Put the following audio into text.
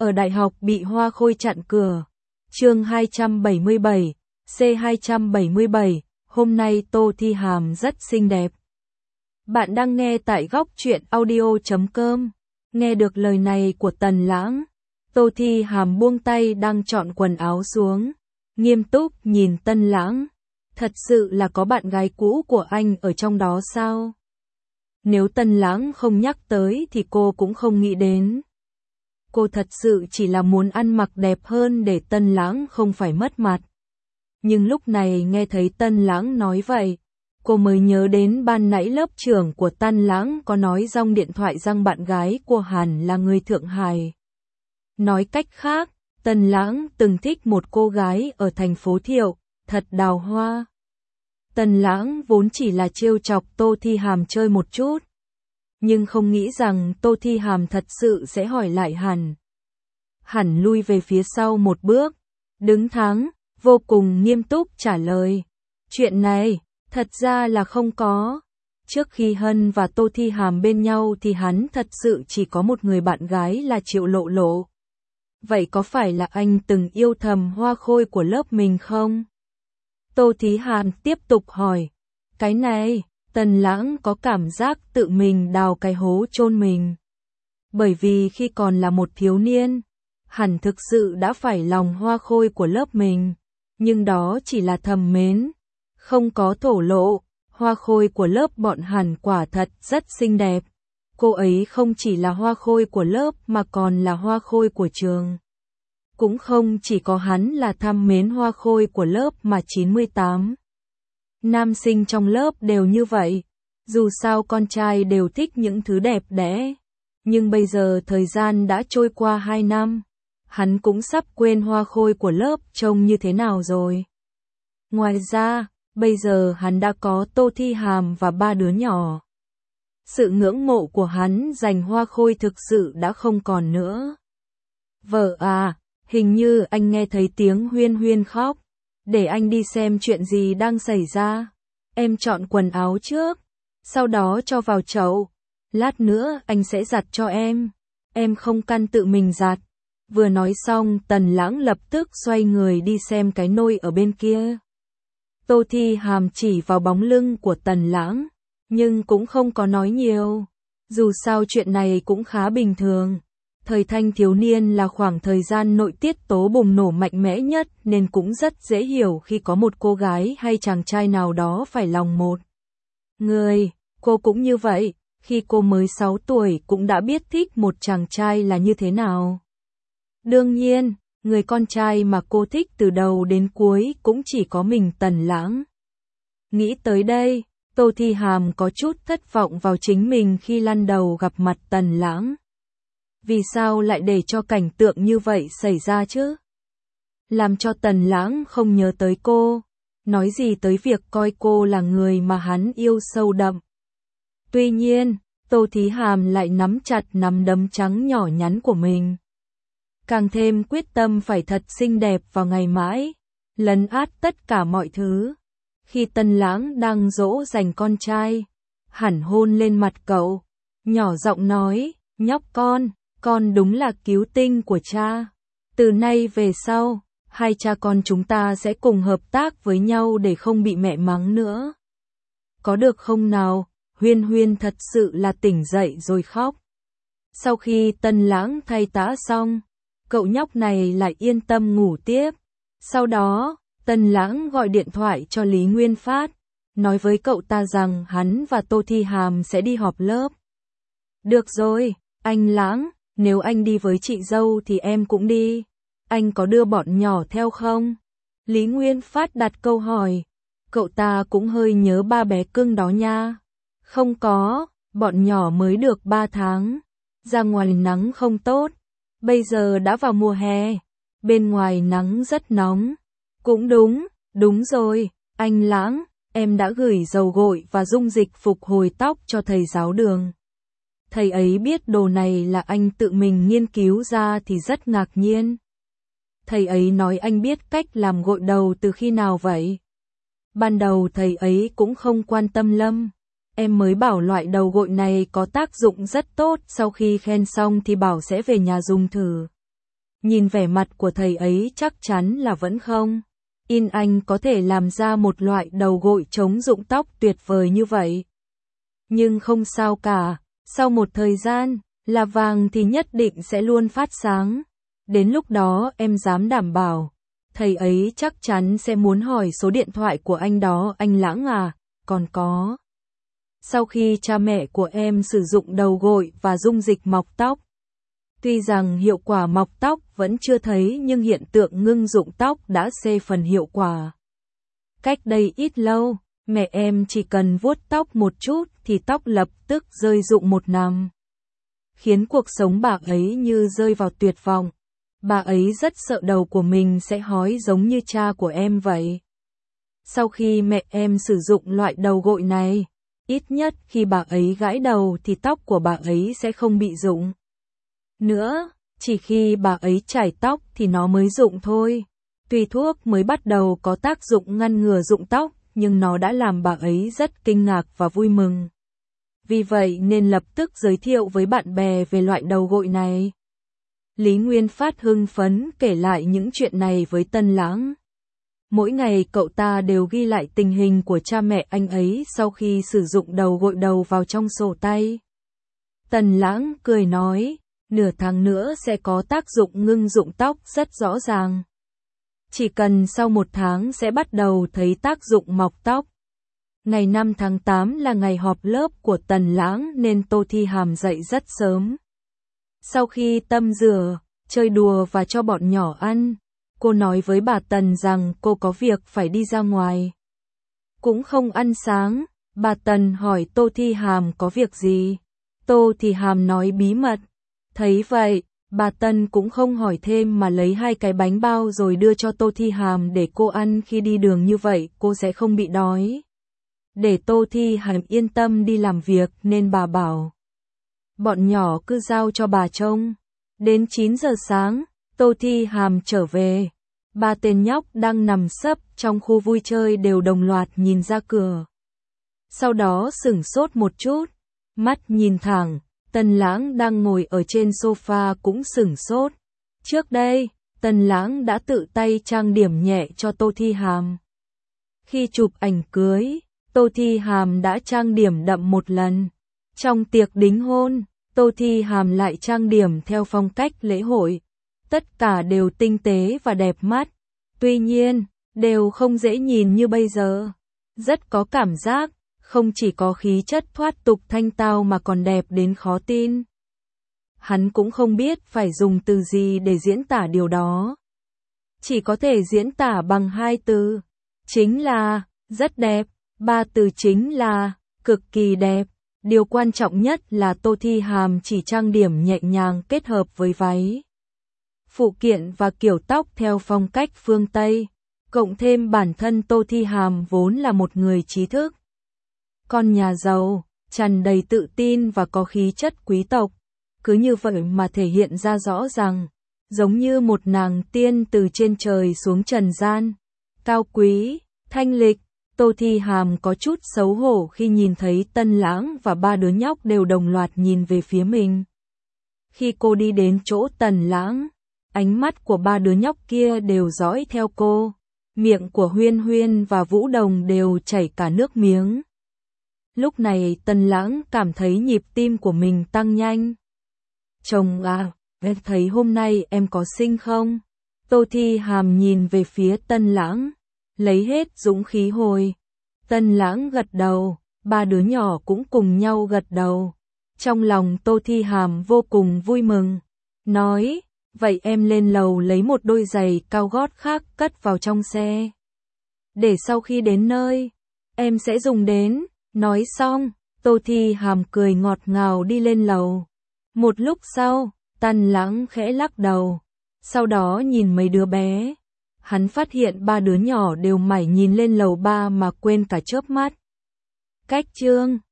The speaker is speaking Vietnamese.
Ở đại học bị Hoa Khôi chặn cửa. Chương 277, C277, hôm nay Tô Thi Hàm rất xinh đẹp. Bạn đang nghe tại góc truyện audio.com. Nghe được lời này của Tần Lãng, Tô Thi Hàm buông tay đang chọn quần áo xuống, nghiêm túc nhìn Tân Lãng. Thật sự là có bạn gái cũ của anh ở trong đó sao? Nếu Tân Lãng không nhắc tới thì cô cũng không nghĩ đến. Cô thật sự chỉ là muốn ăn mặc đẹp hơn để Tân Lãng không phải mất mặt. Nhưng lúc này nghe thấy Tân Lãng nói vậy, cô mới nhớ đến ban nãy lớp trưởng của Tân Lãng có nói trong điện thoại rằng bạn gái của Hàn là người Thượng Hải. Nói cách khác, Tân Lãng từng thích một cô gái ở thành phố Thiệu, thật đào hoa. Tân Lãng vốn chỉ là trêu chọc Tô Thi Hàm chơi một chút, nhưng không nghĩ rằng Tô Thi Hàm thật sự sẽ hỏi lại hẳn. Hẳn lui về phía sau một bước, đứng thẳng, vô cùng nghiêm túc trả lời. Chuyện này, thật ra là không có. Trước khi Hân và Tô Thi Hàm bên nhau thì hắn thật sự chỉ có một người bạn gái là Triệu Lộ Lộ. Vậy có phải là anh từng yêu thầm Hoa Khôi của lớp mình không? Tô Thi Hàm tiếp tục hỏi. Cái này, Tần Lãng có cảm giác tự mình đào cái hố chôn mình. Bởi vì khi còn là một thiếu niên, hẳn thực sự đã phải lòng Hoa Khôi của lớp mình. Nhưng đó chỉ là thầm mến, không có thổ lộ. Hoa Khôi của lớp bọn hẳn quả thật rất xinh đẹp. Cô ấy không chỉ là Hoa Khôi của lớp mà còn là Hoa Khôi của trường. Cũng không chỉ có hắn là thầm mến Hoa Khôi của lớp mà 98 nam sinh trong lớp đều như vậy. Dù sao con trai đều thích những thứ đẹp đẽ. Nhưng bây giờ thời gian đã trôi qua 2 năm. Hắn cũng sắp quên Hoa Khôi của lớp trông như thế nào rồi. Ngoài ra, bây giờ hắn đã có Tô Thi Hàm và 3 đứa nhỏ. Sự ngưỡng mộ của hắn dành Hoa Khôi thực sự đã không còn nữa. Vợ à, hình như anh nghe thấy tiếng Huyên Huyên khóc. Để anh đi xem chuyện gì đang xảy ra. Em chọn quần áo trước, sau đó cho vào chậu. Lát nữa anh sẽ giặt cho em. Em không căn tự mình giặt. Vừa nói xong Tần Lãng lập tức xoay người đi xem cái nôi ở bên kia. Tô Thi Hàm chỉ vào bóng lưng của Tần Lãng, nhưng cũng không có nói nhiều. Dù sao chuyện này cũng khá bình thường. Thời thanh thiếu niên là khoảng thời gian nội tiết tố bùng nổ mạnh mẽ nhất nên cũng rất dễ hiểu khi có một cô gái hay chàng trai nào đó phải lòng một người. Cô cũng như vậy, khi cô mới 6 tuổi cũng đã biết thích một chàng trai là như thế nào. Đương nhiên, người con trai mà cô thích từ đầu đến cuối cũng chỉ có mình Tần Lãng. Nghĩ tới đây, Tô Thi Hàm có chút thất vọng vào chính mình khi lần đầu gặp mặt Tần Lãng. Vì sao lại để cho cảnh tượng như vậy xảy ra chứ? Làm cho Tần Lãng không nhớ tới cô, nói gì tới việc coi cô là người mà hắn yêu sâu đậm. Tuy nhiên, Tô Thi Hàm lại nắm chặt nắm đấm trắng nhỏ nhắn của mình. Càng thêm quyết tâm phải thật xinh đẹp vào ngày mãi, lấn át tất cả mọi thứ. Khi Tần Lãng đang dỗ dành con trai, hẳn hôn lên mặt cậu, nhỏ giọng nói, nhóc con đúng là cứu tinh của cha. Từ nay về sau, hai cha con chúng ta sẽ cùng hợp tác với nhau để không bị mẹ mắng nữa. Có được không nào? Huyên Huyên thật sự là tỉnh dậy rồi khóc. Sau khi Tần Lãng thay tã xong, cậu nhóc này lại yên tâm ngủ tiếp. Sau đó, Tần Lãng gọi điện thoại cho Lý Nguyên Phát, nói với cậu ta rằng hắn và Tô Thi Hàm sẽ đi họp lớp. Được rồi, anh Lãng, nếu anh đi với chị dâu thì em cũng đi. Anh có đưa bọn nhỏ theo không? Lý Nguyên Phát đặt câu hỏi. Cậu ta cũng hơi nhớ ba bé cưng đó nha. Không có, bọn nhỏ mới được 3 tháng. Ra ngoài nắng không tốt. Bây giờ đã vào mùa hè. Bên ngoài nắng rất nóng. Cũng đúng rồi, anh Lãng, em đã gửi dầu gội và dung dịch phục hồi tóc cho thầy giáo Đường. Thầy ấy biết đồ này là anh tự mình nghiên cứu ra thì rất ngạc nhiên. Thầy ấy nói anh biết cách làm gội đầu từ khi nào vậy? Ban đầu thầy ấy cũng không quan tâm lắm. Em mới bảo loại đầu gội này có tác dụng rất tốt, sau khi khen xong thì bảo sẽ về nhà dùng thử. Nhìn vẻ mặt của thầy ấy chắc chắn là vẫn không. In anh có thể làm ra một loại đầu gội chống rụng tóc tuyệt vời như vậy. Nhưng không sao cả, sau một thời gian, là vàng thì nhất định sẽ luôn phát sáng. Đến lúc đó em dám đảm bảo, thầy ấy chắc chắn sẽ muốn hỏi số điện thoại của anh đó anh Lãng à, còn có. Sau khi cha mẹ của em sử dụng đầu gội và dung dịch mọc tóc, tuy rằng hiệu quả mọc tóc vẫn chưa thấy nhưng hiện tượng ngưng rụng tóc đã xê phần hiệu quả. Cách đây ít lâu, mẹ em chỉ cần vuốt tóc một chút thì tóc lập tức rơi rụng một nắm. Khiến cuộc sống bà ấy như rơi vào tuyệt vọng. Bà ấy rất sợ đầu của mình sẽ hói giống như cha của em vậy. Sau khi mẹ em sử dụng loại đầu gội này, ít nhất khi bà ấy gãi đầu thì tóc của bà ấy sẽ không bị rụng nữa, chỉ khi bà ấy chải tóc thì nó mới rụng thôi. Tuy thuốc mới bắt đầu có tác dụng ngăn ngừa rụng tóc, nhưng nó đã làm bà ấy rất kinh ngạc và vui mừng. Vì vậy nên lập tức giới thiệu với bạn bè về loại đầu gội này. Lý Nguyên Phát hưng phấn kể lại những chuyện này với Tân Lãng. Mỗi ngày cậu ta đều ghi lại tình hình của cha mẹ anh ấy sau khi sử dụng đầu gội đầu vào trong sổ tay. Tân Lãng cười nói, nửa tháng nữa sẽ có tác dụng ngưng rụng tóc rất rõ ràng. Chỉ cần sau một tháng sẽ bắt đầu thấy tác dụng mọc tóc. Ngày 5 tháng 8 là ngày họp lớp của Tần Lãng nên Tô Thi Hàm dậy rất sớm. Sau khi tắm rửa, chơi đùa và cho bọn nhỏ ăn, cô nói với bà Tần rằng cô có việc phải đi ra ngoài. Cũng không ăn sáng, bà Tần hỏi Tô Thi Hàm có việc gì. Tô Thi Hàm nói bí mật. Thấy vậy, bà Tần cũng không hỏi thêm mà lấy 2 cái bánh bao rồi đưa cho Tô Thi Hàm để cô ăn khi đi đường, như vậy cô sẽ không bị đói. Để Tô Thi Hàm yên tâm đi làm việc nên bà bảo bọn nhỏ cứ giao cho bà trông. Đến 9 giờ sáng, Tô Thi Hàm trở về. 3 tên nhóc đang nằm sấp trong khu vui chơi đều đồng loạt nhìn ra cửa. Sau đó sửng sốt một chút, mắt nhìn thẳng, Tần Lãng đang ngồi ở trên sofa cũng sửng sốt. Trước đây, Tần Lãng đã tự tay trang điểm nhẹ cho Tô Thi Hàm. Khi chụp ảnh cưới, Tô Thi Hàm đã trang điểm đậm một lần. Trong tiệc đính hôn, Tô Thi Hàm lại trang điểm theo phong cách lễ hội. Tất cả đều tinh tế và đẹp mắt. Tuy nhiên, đều không dễ nhìn như bây giờ. Rất có cảm giác, không chỉ có khí chất thoát tục thanh tao mà còn đẹp đến khó tin. Hắn cũng không biết phải dùng từ gì để diễn tả điều đó. Chỉ có thể diễn tả bằng 2 từ. Chính là, rất đẹp. 3 từ chính là, cực kỳ đẹp. Điều quan trọng nhất là Tô Thi Hàm chỉ trang điểm nhẹ nhàng kết hợp với váy, phụ kiện và kiểu tóc theo phong cách phương Tây. Cộng thêm bản thân Tô Thi Hàm vốn là một người trí thức, con nhà giàu, tràn đầy tự tin và có khí chất quý tộc. Cứ như vậy mà thể hiện ra rõ ràng, giống như một nàng tiên từ trên trời xuống trần gian. Cao quý, thanh lịch. Tô Thi Hàm có chút xấu hổ khi nhìn thấy Tân Lãng và 3 đứa nhóc đều đồng loạt nhìn về phía mình. Khi cô đi đến chỗ Tần Lãng, ánh mắt của 3 đứa nhóc kia đều dõi theo cô. Miệng của Huyên Huyên và Vũ Đồng đều chảy cả nước miếng. Lúc này Tần Lãng cảm thấy nhịp tim của mình tăng nhanh. Chồng à, em thấy hôm nay em có xinh không? Tô Thi Hàm nhìn về phía Tân Lãng, lấy hết dũng khí hồi. Tân Lãng gật đầu, 3 đứa nhỏ cũng cùng nhau gật đầu. Trong lòng Tô Thi Hàm vô cùng vui mừng. Nói, vậy em lên lầu lấy một đôi giày cao gót khác cất vào trong xe. Để sau khi đến nơi, em sẽ dùng đến. Nói xong, Tô Thi Hàm cười ngọt ngào đi lên lầu. Một lúc sau, Tân Lãng khẽ lắc đầu. Sau đó nhìn mấy đứa bé. Hắn phát hiện 3 đứa nhỏ đều mải nhìn lên lầu 3 mà quên cả chớp mắt. Cách chương